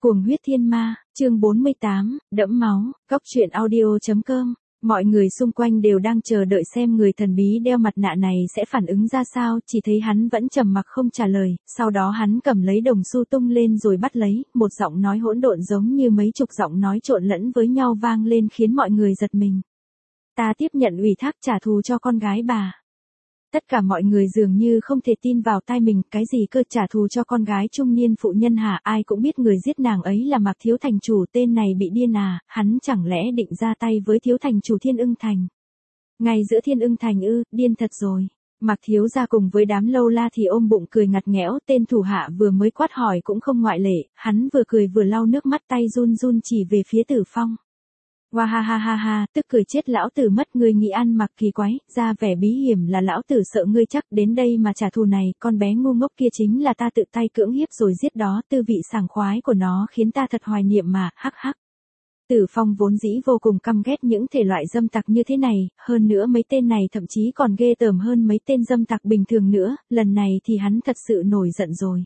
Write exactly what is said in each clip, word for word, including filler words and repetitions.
Cuồng huyết thiên ma, chương bốn mươi tám, đẫm máu, Cóc truyện audio chấm com. Mọi người xung quanh đều đang chờ đợi xem người thần bí đeo mặt nạ này sẽ phản ứng ra sao, chỉ thấy hắn vẫn trầm mặc không trả lời, sau đó hắn cầm lấy đồng xu tung lên rồi bắt lấy, một giọng nói hỗn độn giống như mấy chục giọng nói trộn lẫn với nhau vang lên khiến mọi người giật mình. Ta tiếp nhận ủy thác trả thù cho con gái bà. Tất cả mọi người dường như không thể tin vào tai mình, cái gì cơ trả thù cho con gái trung niên phụ nhân hả? Ai cũng biết người giết nàng ấy là Mạc Thiếu Thành chủ, tên này bị điên à, hắn chẳng lẽ định ra tay với Thiếu Thành chủ Thiên Ưng Thành. Ngay giữa Thiên Ưng Thành ư, điên thật rồi. Mạc Thiếu gia cùng với đám lâu la thì ôm bụng cười ngặt nghẽo, tên thủ hạ vừa mới quát hỏi cũng không ngoại lệ, hắn vừa cười vừa lau nước mắt, tay run run chỉ về phía Tử Phong. Hoa ha ha ha ha, tức cười chết lão tử mất, ngươi nghĩ ăn mặc kỳ quái, ra vẻ bí hiểm là lão tử sợ ngươi chắc đến đây mà trả thù này, con bé ngu ngốc kia chính là ta tự tay cưỡng hiếp rồi giết đó, tư vị sảng khoái của nó khiến ta thật hoài niệm mà, hắc hắc. Tử Phong vốn dĩ vô cùng căm ghét những thể loại dâm tặc như thế này, hơn nữa mấy tên này thậm chí còn ghê tởm hơn mấy tên dâm tặc bình thường nữa, lần này thì hắn thật sự nổi giận rồi.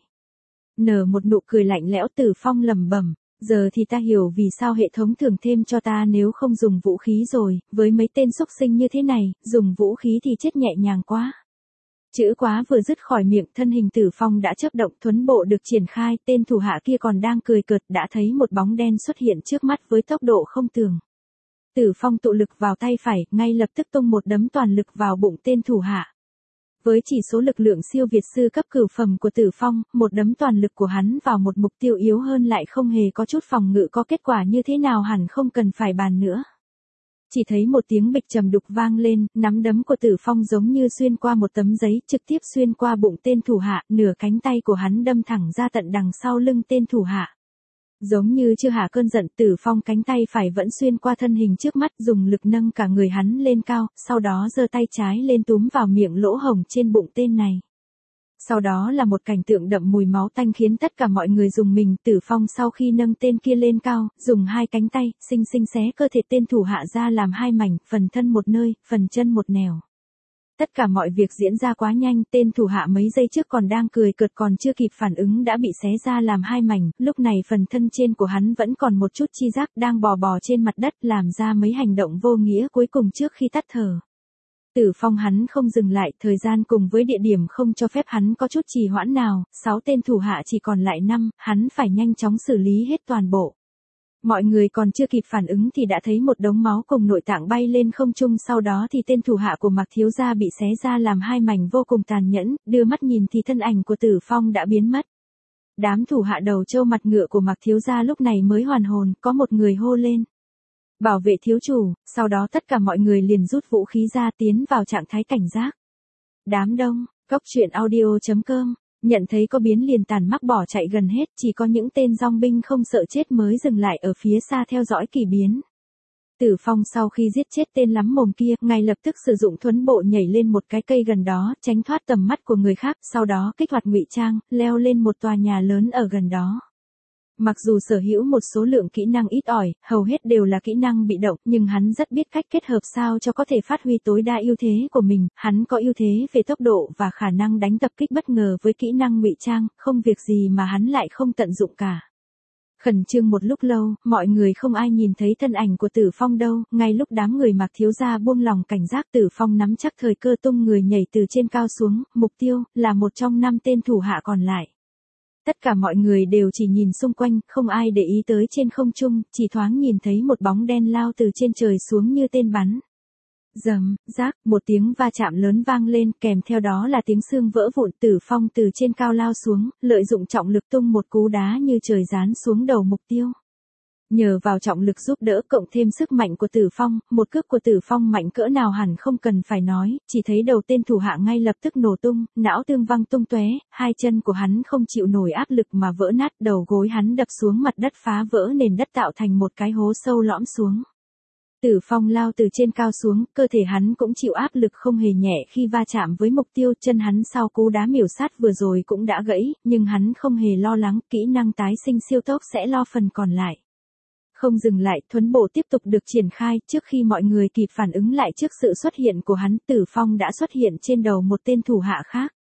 Nở một nụ cười lạnh lẽo, Tử Phong lẩm bẩm. Giờ thì ta hiểu vì sao hệ thống thưởng thêm cho ta nếu không dùng vũ khí rồi, với mấy tên xúc sinh như thế này, dùng vũ khí thì chết nhẹ nhàng quá. Chữ quá vừa dứt khỏi miệng, thân hình Tử Phong đã chớp động, thuấn bộ được triển khai, tên thủ hạ kia còn đang cười cợt đã thấy một bóng đen xuất hiện trước mắt với tốc độ không tưởng. Tử Phong tụ lực vào tay phải, ngay lập tức tung một đấm toàn lực vào bụng tên thủ hạ. Với chỉ số lực lượng siêu việt sư cấp cửu phẩm của Tử Phong, một đấm toàn lực của hắn vào một mục tiêu yếu hơn lại không hề có chút phòng ngự, có kết quả như thế nào hẳn không cần phải bàn nữa. Chỉ thấy một tiếng bịch trầm đục vang lên, nắm đấm của Tử Phong giống như xuyên qua một tấm giấy, trực tiếp xuyên qua bụng tên thủ hạ, nửa cánh tay của hắn đâm thẳng ra tận đằng sau lưng tên thủ hạ. Giống như chưa hạ cơn giận, Tử Phong cánh tay phải vẫn xuyên qua thân hình trước mắt, dùng lực nâng cả người hắn lên cao, sau đó giơ tay trái lên túm vào miệng lỗ hổng trên bụng tên này. Sau đó là một cảnh tượng đậm mùi máu tanh khiến tất cả mọi người rùng mình. Tử Phong sau khi nâng tên kia lên cao, dùng hai cánh tay, xinh xinh xé cơ thể tên thủ hạ ra làm hai mảnh, phần thân một nơi, phần chân một nẻo. Tất cả mọi việc diễn ra quá nhanh, tên thủ hạ mấy giây trước còn đang cười cợt còn chưa kịp phản ứng đã bị xé ra làm hai mảnh, lúc này phần thân trên của hắn vẫn còn một chút chi giác, đang bò bò trên mặt đất làm ra mấy hành động vô nghĩa cuối cùng trước khi tắt thở. Tử Phong hắn không dừng lại, thời gian cùng với địa điểm không cho phép hắn có chút trì hoãn nào, sáu tên thủ hạ chỉ còn lại năm, hắn phải nhanh chóng xử lý hết toàn bộ. Mọi người còn chưa kịp phản ứng thì đã thấy một đống máu cùng nội tạng bay lên không trung, sau đó thì tên thủ hạ của Mạc Thiếu gia bị xé ra làm hai mảnh vô cùng tàn nhẫn, đưa mắt nhìn thì thân ảnh của Tử Phong đã biến mất. Đám thủ hạ đầu trâu mặt ngựa của Mạc Thiếu gia lúc này mới hoàn hồn, có một người hô lên. Bảo vệ thiếu chủ, sau đó tất cả mọi người liền rút vũ khí ra tiến vào trạng thái cảnh giác. Đám đông, Cóc truyện audio chấm com. Nhận thấy có biến liền tàn mắc bỏ chạy gần hết, chỉ có những tên dong binh không sợ chết mới dừng lại ở phía xa theo dõi kỳ biến. Tử Phong sau khi giết chết tên lắm mồm kia, ngay lập tức sử dụng thuấn bộ nhảy lên một cái cây gần đó, tránh thoát tầm mắt của người khác, sau đó kích hoạt ngụy trang, leo lên một tòa nhà lớn ở gần đó. Mặc dù sở hữu một số lượng kỹ năng ít ỏi, hầu hết đều là kỹ năng bị động, nhưng hắn rất biết cách kết hợp sao cho có thể phát huy tối đa ưu thế của mình, hắn có ưu thế về tốc độ và khả năng đánh tập kích bất ngờ với kỹ năng ngụy trang, không việc gì mà hắn lại không tận dụng cả. Khẩn trương một lúc lâu, mọi người không ai nhìn thấy thân ảnh của Tử Phong đâu, ngay lúc đám người Mạc Thiếu gia buông lòng cảnh giác, Tử Phong nắm chắc thời cơ tung người nhảy từ trên cao xuống, mục tiêu là một trong năm tên thủ hạ còn lại. Tất cả mọi người đều chỉ nhìn xung quanh, không ai để ý tới trên không trung, chỉ thoáng nhìn thấy một bóng đen lao từ trên trời xuống như tên bắn. Rầm, rác, một tiếng va chạm lớn vang lên, kèm theo đó là tiếng xương vỡ vụn. Tử Phong từ trên cao lao xuống, lợi dụng trọng lực tung một cú đá như trời giáng xuống đầu mục tiêu. Nhờ vào trọng lực giúp đỡ cộng thêm sức mạnh của Tử Phong, một cước của Tử Phong mạnh cỡ nào hẳn không cần phải nói, chỉ thấy đầu tên thủ hạ ngay lập tức nổ tung, não tương văng tung tóe, hai chân của hắn không chịu nổi áp lực mà vỡ nát, đầu gối hắn đập xuống mặt đất phá vỡ nền đất tạo thành một cái hố sâu lõm xuống. Tử Phong lao từ trên cao xuống, cơ thể hắn cũng chịu áp lực không hề nhẹ khi va chạm với mục tiêu, chân hắn sau cú đá miểu sát vừa rồi cũng đã gãy, nhưng hắn không hề lo lắng, kỹ năng tái sinh siêu tốc sẽ lo phần còn lại. Không dừng lại, thuấn bộ tiếp tục được triển khai, trước khi mọi người kịp phản ứng lại trước sự xuất hiện của hắn, Tử Phong đã xuất hiện trên đầu một tên thủ hạ khác.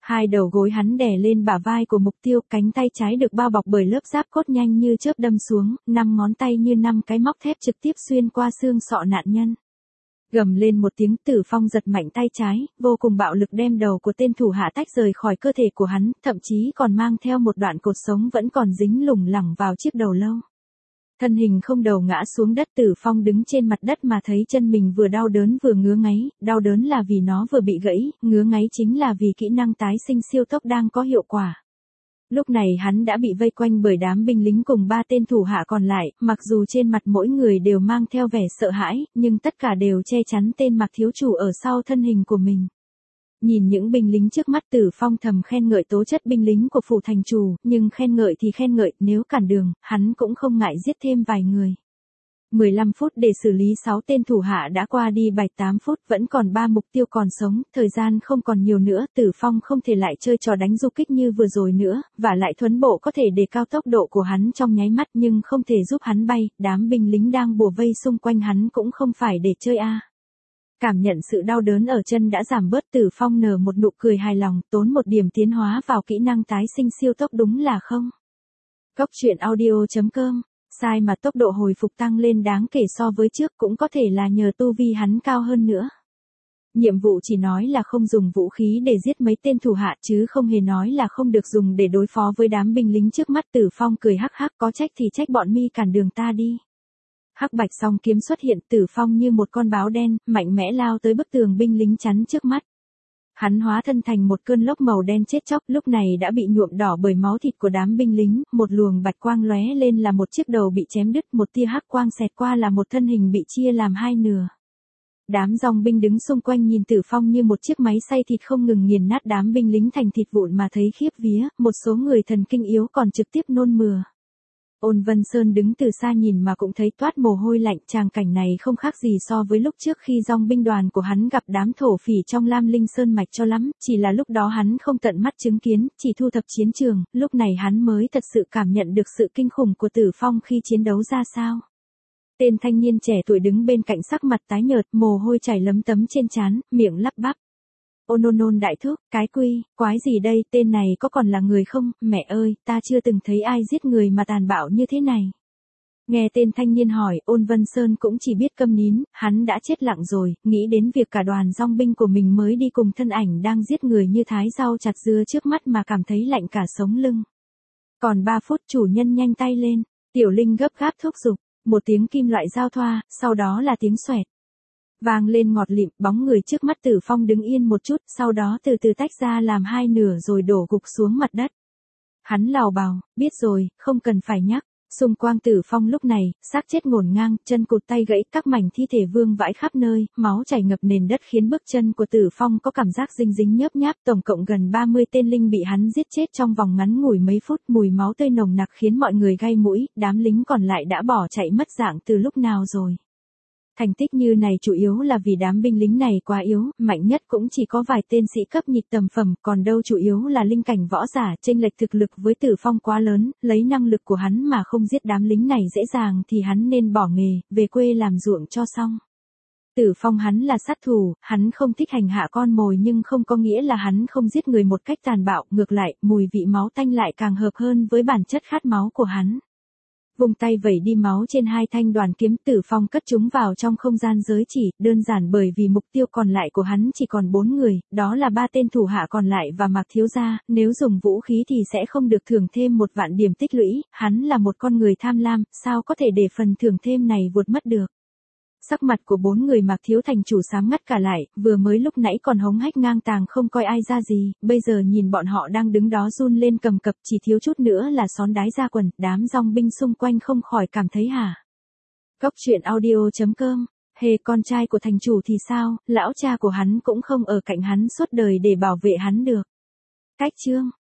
Hai đầu gối hắn đè lên bả vai của mục tiêu, cánh tay trái được bao bọc bởi lớp giáp cốt nhanh như chớp đâm xuống, năm ngón tay như năm cái móc thép trực tiếp xuyên qua xương sọ nạn nhân. Gầm lên một tiếng, Tử Phong giật mạnh tay trái, vô cùng bạo lực đem đầu của tên thủ hạ tách rời khỏi cơ thể của hắn, thậm chí còn mang theo một đoạn cột sống vẫn còn dính lủng lẳng vào chiếc đầu lâu. Thân hình không đầu ngã xuống đất, Tử Phong đứng trên mặt đất mà thấy chân mình vừa đau đớn vừa ngứa ngáy, đau đớn là vì nó vừa bị gãy, ngứa ngáy chính là vì kỹ năng tái sinh siêu tốc đang có hiệu quả. Lúc này hắn đã bị vây quanh bởi đám binh lính cùng ba tên thủ hạ còn lại, mặc dù trên mặt mỗi người đều mang theo vẻ sợ hãi, nhưng tất cả đều che chắn tên Mạc thiếu chủ ở sau thân hình của mình. Nhìn những binh lính trước mắt, Tử Phong thầm khen ngợi tố chất binh lính của phủ thành chủ, nhưng khen ngợi thì khen ngợi, nếu cản đường, hắn cũng không ngại giết thêm vài người. mười lăm phút để xử lý sáu tên thủ hạ đã qua đi bảy tám phút, vẫn còn ba mục tiêu còn sống, thời gian không còn nhiều nữa, Tử Phong không thể lại chơi trò đánh du kích như vừa rồi nữa, và lại thuấn bộ có thể đề cao tốc độ của hắn trong nháy mắt nhưng không thể giúp hắn bay, đám binh lính đang bủa vây xung quanh hắn cũng không phải để chơi a. Cảm nhận sự đau đớn ở chân đã giảm bớt, Tử Phong nở một nụ cười hài lòng, tốn một điểm tiến hóa vào kỹ năng tái sinh siêu tốc đúng là không. Cốc truyện audio chấm com, sai mà tốc độ hồi phục tăng lên đáng kể so với trước, cũng có thể là nhờ tu vi hắn cao hơn nữa. Nhiệm vụ chỉ nói là không dùng vũ khí để giết mấy tên thủ hạ chứ không hề nói là không được dùng để đối phó với đám binh lính trước mắt. Tử Phong cười hắc hắc, có trách thì trách bọn mi cản đường ta đi. Hắc bạch song kiếm xuất hiện, Tử Phong như một con báo đen, mạnh mẽ lao tới bức tường binh lính chắn trước mắt. Hắn hóa thân thành một cơn lốc màu đen chết chóc, lúc này đã bị nhuộm đỏ bởi máu thịt của đám binh lính, một luồng bạch quang lóe lên là một chiếc đầu bị chém đứt, một tia hắc quang xẹt qua là một thân hình bị chia làm hai nửa. Đám dòng binh đứng xung quanh nhìn Tử Phong như một chiếc máy xay thịt không ngừng nghiền nát đám binh lính thành thịt vụn mà thấy khiếp vía, một số người thần kinh yếu còn trực tiếp nôn mửa. Ôn Vân Sơn đứng từ xa nhìn mà cũng thấy toát mồ hôi lạnh, tràng cảnh này không khác gì so với lúc trước khi dòng binh đoàn của hắn gặp đám thổ phỉ trong Lam Linh Sơn mạch cho lắm, chỉ là lúc đó hắn không tận mắt chứng kiến, chỉ thu thập chiến trường, lúc này hắn mới thật sự cảm nhận được sự kinh khủng của Tử Phong khi chiến đấu ra sao. Tên thanh niên trẻ tuổi đứng bên cạnh sắc mặt tái nhợt, mồ hôi chảy lấm tấm trên trán, miệng lắp bắp. Ôn ôn ôn đại thúc, cái quy, quái gì đây, tên này có còn là người không, mẹ ơi, ta chưa từng thấy ai giết người mà tàn bạo như thế này. Nghe tên thanh niên hỏi, Ôn Vân Sơn cũng chỉ biết câm nín, hắn đã chết lặng rồi, nghĩ đến việc cả đoàn dòng binh của mình mới đi cùng thân ảnh đang giết người như thái rau chặt dưa trước mắt mà cảm thấy lạnh cả sống lưng. Còn ba phút, chủ nhân nhanh tay lên, Tiểu Linh gấp gáp thúc giục, một tiếng kim loại giao thoa, sau đó là tiếng xoẹt. Vang lên ngọt lịm, bóng người trước mắt Tử Phong đứng yên một chút, sau đó từ từ tách ra làm hai nửa rồi đổ gục xuống mặt đất. Hắn lào bào, biết rồi, không cần phải nhắc. Xung quanh Tử Phong lúc này, xác chết ngổn ngang, chân cụt tay gãy, các mảnh thi thể vương vãi khắp nơi, máu chảy ngập nền đất khiến bước chân của Tử Phong có cảm giác dinh dính nhớp nháp. Tổng cộng gần ba mươi tên linh bị hắn giết chết trong vòng ngắn ngủi mấy phút, mùi máu tươi nồng nặc khiến mọi người gai mũi, đám lính còn lại đã bỏ chạy mất dạng từ lúc nào rồi. Thành tích như này chủ yếu là vì đám binh lính này quá yếu, mạnh nhất cũng chỉ có vài tên sĩ cấp nhị tầm phẩm, còn đâu chủ yếu là linh cảnh võ giả, chênh lệch thực lực với Tử Phong quá lớn, lấy năng lực của hắn mà không giết đám lính này dễ dàng thì hắn nên bỏ nghề, về quê làm ruộng cho xong. Tử Phong hắn là sát thủ, hắn không thích hành hạ con mồi nhưng không có nghĩa là hắn không giết người một cách tàn bạo, ngược lại, mùi vị máu tanh lại càng hợp hơn với bản chất khát máu của hắn. Vùng tay vẩy đi máu trên hai thanh đoàn kiếm, Tử Phong cất chúng vào trong không gian giới chỉ, đơn giản bởi vì mục tiêu còn lại của hắn chỉ còn bốn người, đó là ba tên thủ hạ còn lại và Mạc thiếu gia, nếu dùng vũ khí thì sẽ không được thưởng thêm một vạn điểm tích lũy, hắn là một con người tham lam, sao có thể để phần thưởng thêm này vụt mất được. Sắc mặt của bốn người Mạc thiếu thành chủ xám ngắt cả lại, vừa mới lúc nãy còn hống hách ngang tàng không coi ai ra gì, bây giờ nhìn bọn họ đang đứng đó run lên cầm cập, chỉ thiếu chút nữa là xón đái ra quần, đám dòng binh xung quanh không khỏi cảm thấy hả. Cốc truyện audio chấm com, hề con trai của thành chủ thì sao, lão cha của hắn cũng không ở cạnh hắn suốt đời để bảo vệ hắn được. Cách chương